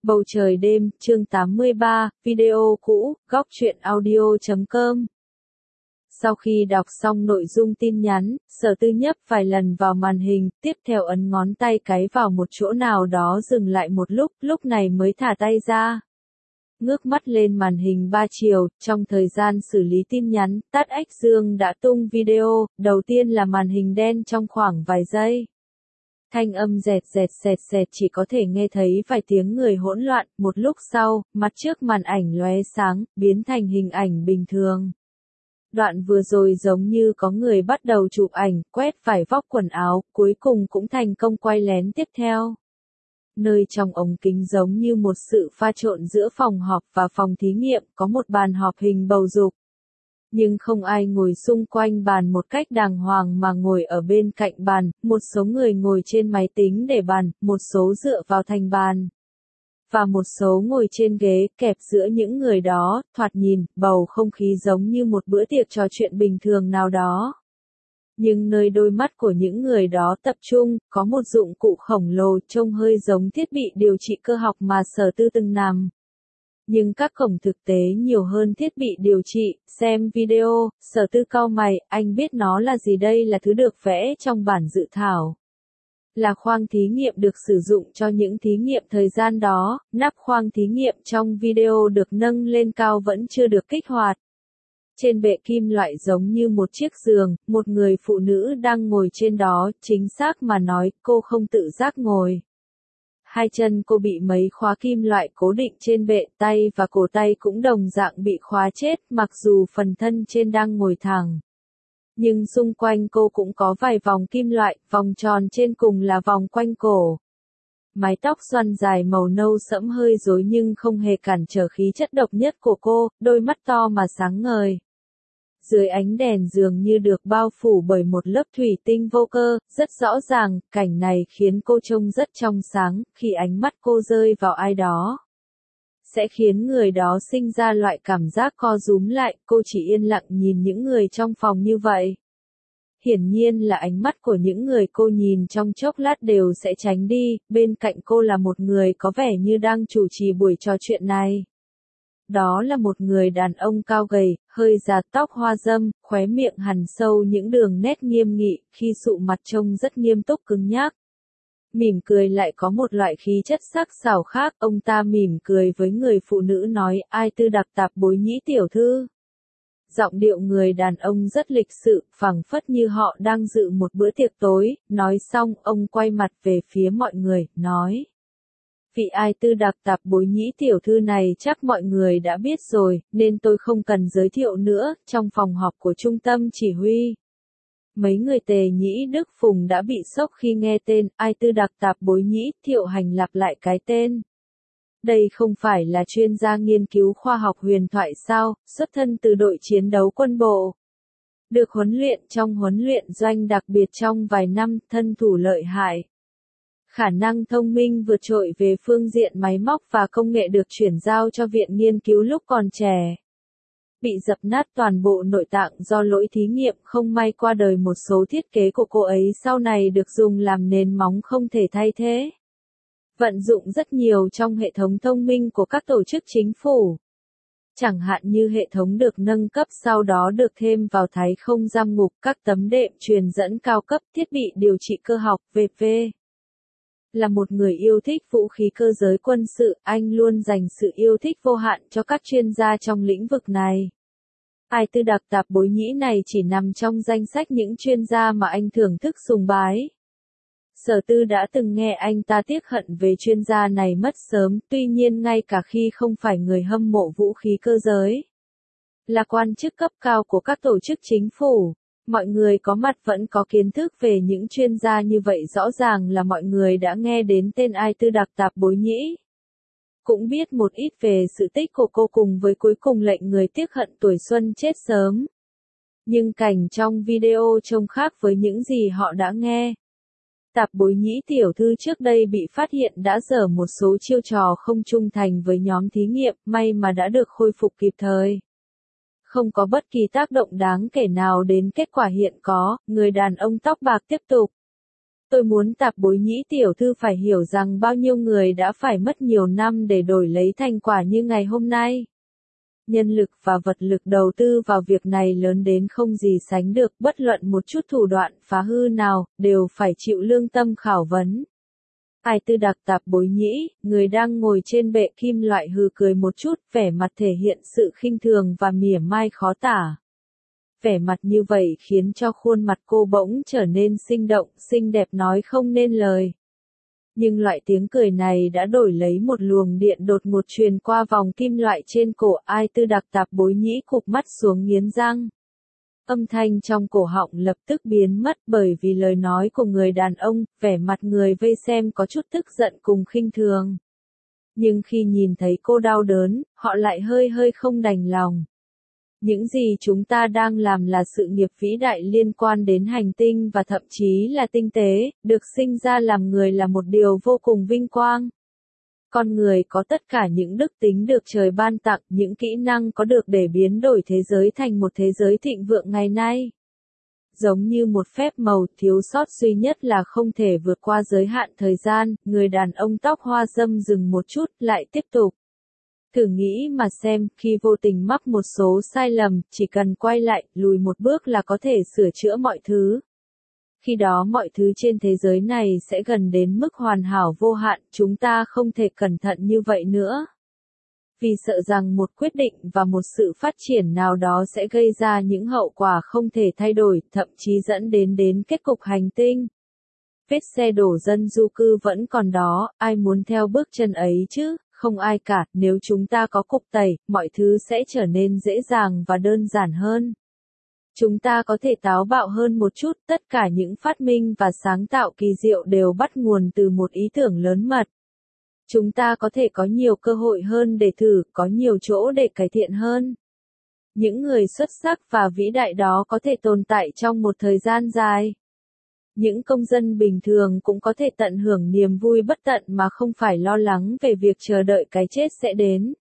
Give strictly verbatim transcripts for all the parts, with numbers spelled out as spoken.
Bầu trời đêm, chương tám mươi ba, video cũ, góc truyện audio chấm com. Sau khi đọc xong nội dung tin nhắn, Sở Tư nhấp vài lần vào màn hình, tiếp theo ấn ngón tay cái vào một chỗ nào đó dừng lại một lúc, lúc này mới thả tay ra. Ngước mắt lên màn hình ba chiều, trong thời gian xử lý tin nhắn, Tát Ách Dương đã tung video, đầu tiên là màn hình đen trong khoảng vài giây. Thanh âm dẹt dẹt dẹt dẹt chỉ có thể nghe thấy vài tiếng người hỗn loạn, một lúc sau, mặt trước màn ảnh lóe sáng, biến thành hình ảnh bình thường. Đoạn vừa rồi giống như có người bắt đầu chụp ảnh, quét vải vóc quần áo, cuối cùng cũng thành công quay lén tiếp theo. Nơi trong ống kính giống như một sự pha trộn giữa phòng họp và phòng thí nghiệm, có một bàn họp hình bầu dục. Nhưng không ai ngồi xung quanh bàn một cách đàng hoàng mà ngồi ở bên cạnh bàn, một số người ngồi trên máy tính để bàn, một số dựa vào thành bàn. Và một số ngồi trên ghế, kẹp giữa những người đó, thoạt nhìn, bầu không khí giống như một bữa tiệc trò chuyện bình thường nào đó. Nhưng nơi đôi mắt của những người đó tập trung, có một dụng cụ khổng lồ trông hơi giống thiết bị điều trị cơ học mà Sở Tư từng nằm. Nhưng các cổng thực tế nhiều hơn thiết bị điều trị, xem video, Sở Tư cau mày, anh biết nó là gì đây là thứ được vẽ trong bản dự thảo. Là khoang thí nghiệm được sử dụng cho những thí nghiệm thời gian đó, nắp khoang thí nghiệm trong video được nâng lên cao vẫn chưa được kích hoạt. Trên bệ kim loại giống như một chiếc giường, một người phụ nữ đang ngồi trên đó, chính xác mà nói, cô không tự giác ngồi. Hai chân cô bị mấy khóa kim loại cố định trên bệ, tay và cổ tay cũng đồng dạng bị khóa chết, mặc dù phần thân trên đang ngồi thẳng. Nhưng xung quanh cô cũng có vài vòng kim loại, vòng tròn trên cùng là vòng quanh cổ. Mái tóc xoăn dài màu nâu sẫm hơi rối nhưng không hề cản trở khí chất độc nhất của cô, đôi mắt to mà sáng ngời. Dưới ánh đèn dường như được bao phủ bởi một lớp thủy tinh vô cơ, rất rõ ràng, cảnh này khiến cô trông rất trong sáng, khi ánh mắt cô rơi vào ai đó. Sẽ khiến người đó sinh ra loại cảm giác co rúm lại, cô chỉ yên lặng nhìn những người trong phòng như vậy. Hiển nhiên là ánh mắt của những người cô nhìn trong chốc lát đều sẽ tránh đi, bên cạnh cô là một người có vẻ như đang chủ trì buổi trò chuyện này. Đó là một người đàn ông cao gầy, hơi già, tóc hoa râm, khóe miệng hằn sâu những đường nét nghiêm nghị, khi sụ mặt trông rất nghiêm túc cứng nhắc. Mỉm cười lại có một loại khí chất sắc sảo khác, ông ta mỉm cười với người phụ nữ nói, ai Tư Đặc Tạp Bối Nhĩ tiểu thư. Giọng điệu người đàn ông rất lịch sự, phảng phất như họ đang dự một bữa tiệc tối, nói xong, ông quay mặt về phía mọi người, nói. Vị Ai Tư Đặc Tạp Bối Nhĩ tiểu thư này chắc mọi người đã biết rồi, nên tôi không cần giới thiệu nữa, trong phòng họp của trung tâm chỉ huy. Mấy người Tề Nhĩ Đức Phùng đã bị sốc khi nghe tên Ai Tư Đặc Tạp Bối Nhĩ, Thiệu Hành lặp lại cái tên. Đây không phải là chuyên gia nghiên cứu khoa học huyền thoại sao, xuất thân từ đội chiến đấu quân bộ. Được huấn luyện trong huấn luyện doanh đặc biệt trong vài năm, thân thủ lợi hại. Khả năng thông minh vượt trội về phương diện máy móc và công nghệ được chuyển giao cho viện nghiên cứu lúc còn trẻ. Bị dập nát toàn bộ nội tạng do lỗi thí nghiệm không may qua đời, một số thiết kế của cô ấy sau này được dùng làm nền móng không thể thay thế. Vận dụng rất nhiều trong hệ thống thông minh của các tổ chức chính phủ. Chẳng hạn như hệ thống được nâng cấp sau đó được thêm vào thái không giam ngục, các tấm đệm truyền dẫn cao cấp, thiết bị điều trị cơ học, vân vân. Là một người yêu thích vũ khí cơ giới quân sự, anh luôn dành sự yêu thích vô hạn cho các chuyên gia trong lĩnh vực này. Ai Tư Đặc Tạp Bối Nhĩ này chỉ nằm trong danh sách những chuyên gia mà anh thưởng thức sùng bái. Sở Tư đã từng nghe anh ta tiếc hận về chuyên gia này mất sớm, tuy nhiên ngay cả khi không phải người hâm mộ vũ khí cơ giới, là quan chức cấp cao của các tổ chức chính phủ, mọi người có mặt vẫn có kiến thức về những chuyên gia như vậy, rõ ràng là mọi người đã nghe đến tên Ai Tư Đặc Tạp Bối Nhĩ. Cũng biết một ít về sự tích của cô cùng với cuối cùng lệnh người tiếc hận tuổi xuân chết sớm. Nhưng cảnh trong video trông khác với những gì họ đã nghe. Tạp Bối Nhĩ tiểu thư trước đây bị phát hiện đã dở một số chiêu trò không trung thành với nhóm thí nghiệm, may mà đã được khôi phục kịp thời. Không có bất kỳ tác động đáng kể nào đến kết quả hiện có, người đàn ông tóc bạc tiếp tục. Tôi muốn Tạp Bối Nhĩ tiểu thư phải hiểu rằng bao nhiêu người đã phải mất nhiều năm để đổi lấy thành quả như ngày hôm nay. Nhân lực và vật lực đầu tư vào việc này lớn đến không gì sánh được, bất luận một chút thủ đoạn phá hư nào, đều phải chịu lương tâm khảo vấn. Ai Tư Đặc Tạp Bối Nhĩ, người đang ngồi trên bệ kim loại hừ cười một chút, vẻ mặt thể hiện sự khinh thường và mỉa mai khó tả. Vẻ mặt như vậy khiến cho khuôn mặt cô bỗng trở nên sinh động, xinh đẹp nói không nên lời. Nhưng loại tiếng cười này đã đổi lấy một luồng điện đột ngột truyền qua vòng kim loại trên cổ. Ai Tư Đặc Tạp Bối Nhĩ cụp mắt xuống nghiến răng. Âm thanh trong cổ họng lập tức biến mất bởi vì lời nói của người đàn ông, vẻ mặt người vây xem có chút tức giận cùng khinh thường. Nhưng khi nhìn thấy cô đau đớn, họ lại hơi hơi không đành lòng. Những gì chúng ta đang làm là sự nghiệp vĩ đại liên quan đến hành tinh và thậm chí là tinh tế, được sinh ra làm người là một điều vô cùng vinh quang. Con người có tất cả những đức tính được trời ban tặng, những kỹ năng có được để biến đổi thế giới thành một thế giới thịnh vượng ngày nay. Giống như một phép màu, thiếu sót duy nhất là không thể vượt qua giới hạn thời gian, người đàn ông tóc hoa râm dừng một chút, lại tiếp tục. Thử nghĩ mà xem, khi vô tình mắc một số sai lầm, chỉ cần quay lại, lùi một bước là có thể sửa chữa mọi thứ. Khi đó mọi thứ trên thế giới này sẽ gần đến mức hoàn hảo vô hạn, chúng ta không thể cẩn thận như vậy nữa. Vì sợ rằng một quyết định và một sự phát triển nào đó sẽ gây ra những hậu quả không thể thay đổi, thậm chí dẫn đến đến kết cục hành tinh. Vết xe đổ dân du cư vẫn còn đó, ai muốn theo bước chân ấy chứ? Không ai cả, nếu chúng ta có cục tẩy, mọi thứ sẽ trở nên dễ dàng và đơn giản hơn. Chúng ta có thể táo bạo hơn một chút, tất cả những phát minh và sáng tạo kỳ diệu đều bắt nguồn từ một ý tưởng lớn mật. Chúng ta có thể có nhiều cơ hội hơn để thử, có nhiều chỗ để cải thiện hơn. Những người xuất sắc và vĩ đại đó có thể tồn tại trong một thời gian dài. Những công dân bình thường cũng có thể tận hưởng niềm vui bất tận mà không phải lo lắng về việc chờ đợi cái chết sẽ đến.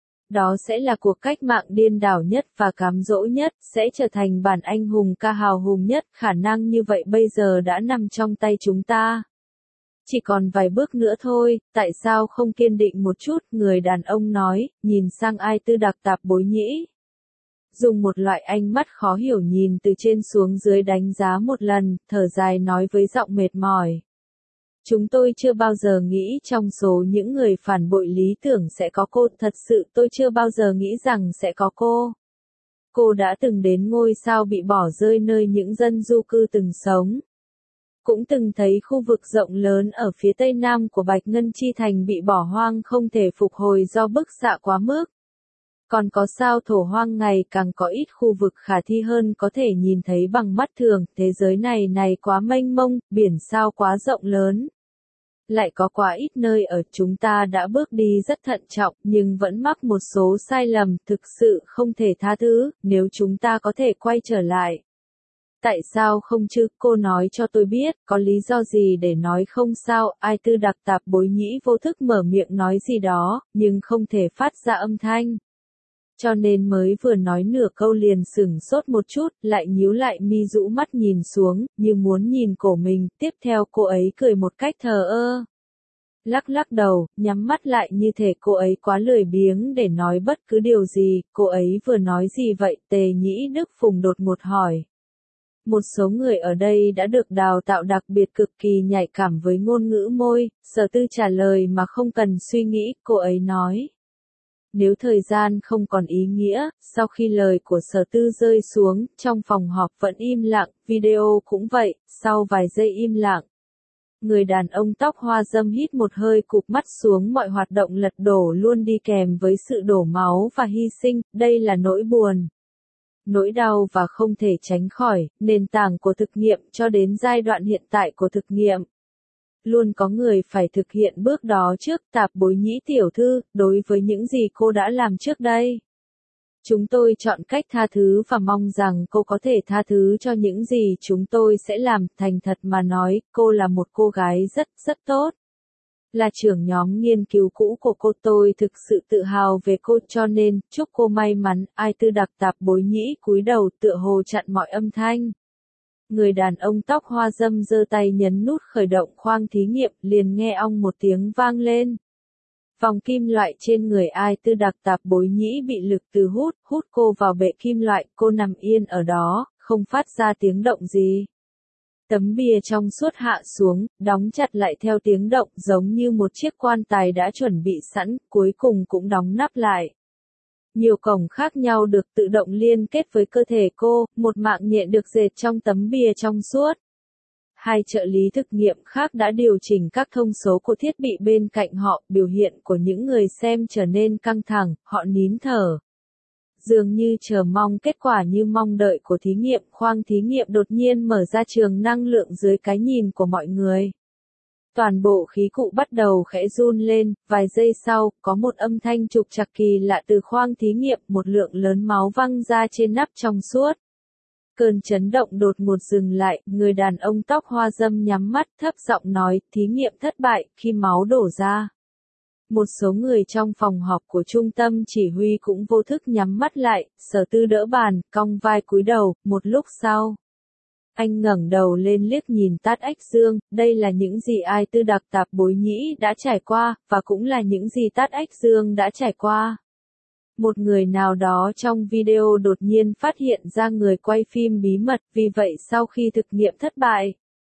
Đó sẽ là cuộc cách mạng điên đảo nhất và cám dỗ nhất, sẽ trở thành bản anh hùng ca hào hùng nhất, khả năng như vậy bây giờ đã nằm trong tay chúng ta. Chỉ còn vài bước nữa thôi, tại sao không kiên định một chút, người đàn ông nói, nhìn sang Ai Tư Đặc Tạp Bối Nhĩ. Dùng một loại ánh mắt khó hiểu nhìn từ trên xuống dưới đánh giá một lần, thở dài nói với giọng mệt mỏi. Chúng tôi chưa bao giờ nghĩ trong số những người phản bội lý tưởng sẽ có cô, thật sự tôi chưa bao giờ nghĩ rằng sẽ có cô. Cô đã từng đến ngôi sao bị bỏ rơi nơi những dân du cư từng sống. Cũng từng thấy khu vực rộng lớn ở phía tây nam của Bạch Ngân Chi Thành bị bỏ hoang không thể phục hồi do bức xạ quá mức. Còn có sao thổ hoang ngày càng có ít khu vực khả thi hơn có thể nhìn thấy bằng mắt thường, thế giới này này quá mênh mông, biển sao quá rộng lớn. Lại có quá ít nơi ở, chúng ta đã bước đi rất thận trọng, nhưng vẫn mắc một số sai lầm, thực sự không thể tha thứ, nếu chúng ta có thể quay trở lại. Tại sao không chứ, cô nói cho tôi biết, có lý do gì để nói không sao, Ai Tư Đặc Tạp Bối Nhĩ vô thức mở miệng nói gì đó, nhưng không thể phát ra âm thanh. Cho nên mới vừa nói nửa câu liền sửng sốt một chút, lại nhíu lại mi rũ mắt nhìn xuống, như muốn nhìn cổ mình, tiếp theo cô ấy cười một cách thờ ơ. Lắc lắc đầu, nhắm mắt lại như thể cô ấy quá lười biếng để nói bất cứ điều gì, cô ấy vừa nói gì vậy, Tề Nhĩ Đức Phùng đột ngột hỏi. Một số người ở đây đã được đào tạo đặc biệt cực kỳ nhạy cảm với ngôn ngữ môi, Sở Tư trả lời mà không cần suy nghĩ, cô ấy nói. Nếu thời gian không còn ý nghĩa, sau khi lời của Sở Tư rơi xuống, trong phòng họp vẫn im lặng, video cũng vậy, sau vài giây im lặng. Người đàn ông tóc hoa râm hít một hơi cụp mắt xuống, mọi hoạt động lật đổ luôn đi kèm với sự đổ máu và hy sinh, đây là nỗi buồn. Nỗi đau và không thể tránh khỏi, nền tảng của thực nghiệm cho đến giai đoạn hiện tại của thực nghiệm. Luôn có người phải thực hiện bước đó trước, Tạp Bối Nhĩ tiểu thư, đối với những gì cô đã làm trước đây. Chúng tôi chọn cách tha thứ và mong rằng cô có thể tha thứ cho những gì chúng tôi sẽ làm, thành thật mà nói, cô là một cô gái rất, rất tốt. Là trưởng nhóm nghiên cứu cũ của cô, tôi thực sự tự hào về cô, cho nên, chúc cô may mắn, Ai Tư Đặc Tạp Bối Nhĩ cúi đầu tựa hồ chặn mọi âm thanh. Người đàn ông tóc hoa râm giơ tay nhấn nút khởi động khoang thí nghiệm, liền nghe ong một tiếng vang lên. Vòng kim loại trên người Ai Tư đặc tạp bối nhĩ bị lực từ hút, hút cô vào bệ kim loại, cô nằm yên ở đó, không phát ra tiếng động gì. Tấm bìa trong suốt hạ xuống, đóng chặt lại theo tiếng động giống như một chiếc quan tài đã chuẩn bị sẵn, cuối cùng cũng đóng nắp lại. Nhiều cổng khác nhau được tự động liên kết với cơ thể cô, một mạng nhện được dệt trong tấm bìa trong suốt. Hai trợ lý thực nghiệm khác đã điều chỉnh các thông số của thiết bị bên cạnh họ, biểu hiện của những người xem trở nên căng thẳng, họ nín thở. Dường như chờ mong kết quả như mong đợi của thí nghiệm, khoang thí nghiệm đột nhiên mở ra trường năng lượng dưới cái nhìn của mọi người. Toàn bộ khí cụ bắt đầu khẽ run lên, vài giây sau, có một âm thanh trục trặc kỳ lạ từ khoang thí nghiệm, một lượng lớn máu văng ra trên nắp trong suốt. Cơn chấn động đột ngột dừng lại, người đàn ông tóc hoa râm nhắm mắt thấp giọng nói, thí nghiệm thất bại, khi máu đổ ra. Một số người trong phòng họp của trung tâm chỉ huy cũng vô thức nhắm mắt lại, Sở Tư đỡ bàn, cong vai cúi đầu, một lúc sau. Anh ngẩng đầu lên liếc nhìn Tát Ách Dương, đây là những gì Ai Tư đặc tạp bối nhĩ đã trải qua, và cũng là những gì Tát Ách Dương đã trải qua. Một người nào đó trong video đột nhiên phát hiện ra người quay phim bí mật, vì vậy sau khi thực nghiệm thất bại,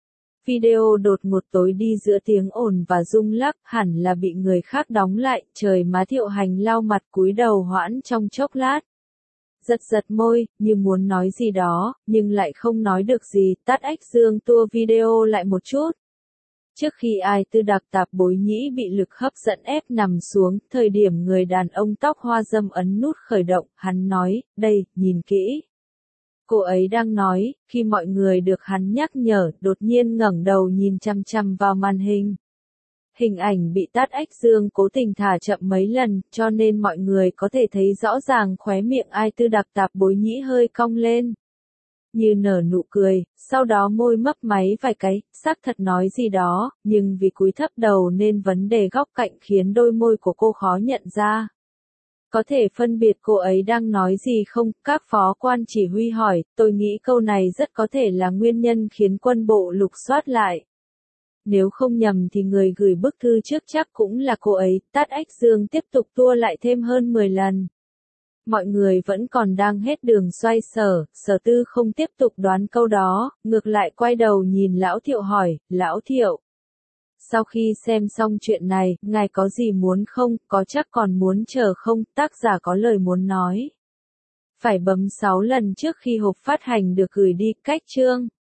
video đột ngột tối đi giữa tiếng ồn và rung lắc, hẳn là bị người khác đóng lại, trời má Thiệu Hành lau mặt cúi đầu hoãn trong chốc lát. Giật giật môi, như muốn nói gì đó, nhưng lại không nói được gì, Tát Ách Dương tua video lại một chút. Trước khi Ai Tư đặc tạp bối nhĩ bị lực hấp dẫn ép nằm xuống, thời điểm người đàn ông tóc hoa râm ấn nút khởi động, hắn nói, đây, nhìn kỹ. Cô ấy đang nói, khi mọi người được hắn nhắc nhở, đột nhiên ngẩng đầu nhìn chăm chăm vào màn hình. Hình ảnh bị Tát Ách Dương cố tình thả chậm mấy lần, cho nên mọi người có thể thấy rõ ràng khóe miệng Ai Tư đặc tạp bối nhĩ hơi cong lên. Như nở nụ cười, sau đó môi mấp máy vài cái, xác thật nói gì đó, nhưng vì cúi thấp đầu nên vấn đề góc cạnh khiến đôi môi của cô khó nhận ra. Có thể phân biệt cô ấy đang nói gì không? Các phó quan chỉ huy hỏi, tôi nghĩ câu này rất có thể là nguyên nhân khiến quân bộ lục soát lại. Nếu không nhầm thì người gửi bức thư trước chắc cũng là cô ấy, Tát Ách Dương tiếp tục tua lại thêm hơn mười lần. Mọi người vẫn còn đang hết đường xoay sở, Sở Tư không tiếp tục đoán câu đó, ngược lại quay đầu nhìn Lão Thiệu hỏi, Lão Thiệu. Sau khi xem xong chuyện này, ngài có gì muốn không, có chắc còn muốn chờ không, tác giả có lời muốn nói. Phải bấm sáu lần trước khi hộp phát hành được gửi đi, cách chương.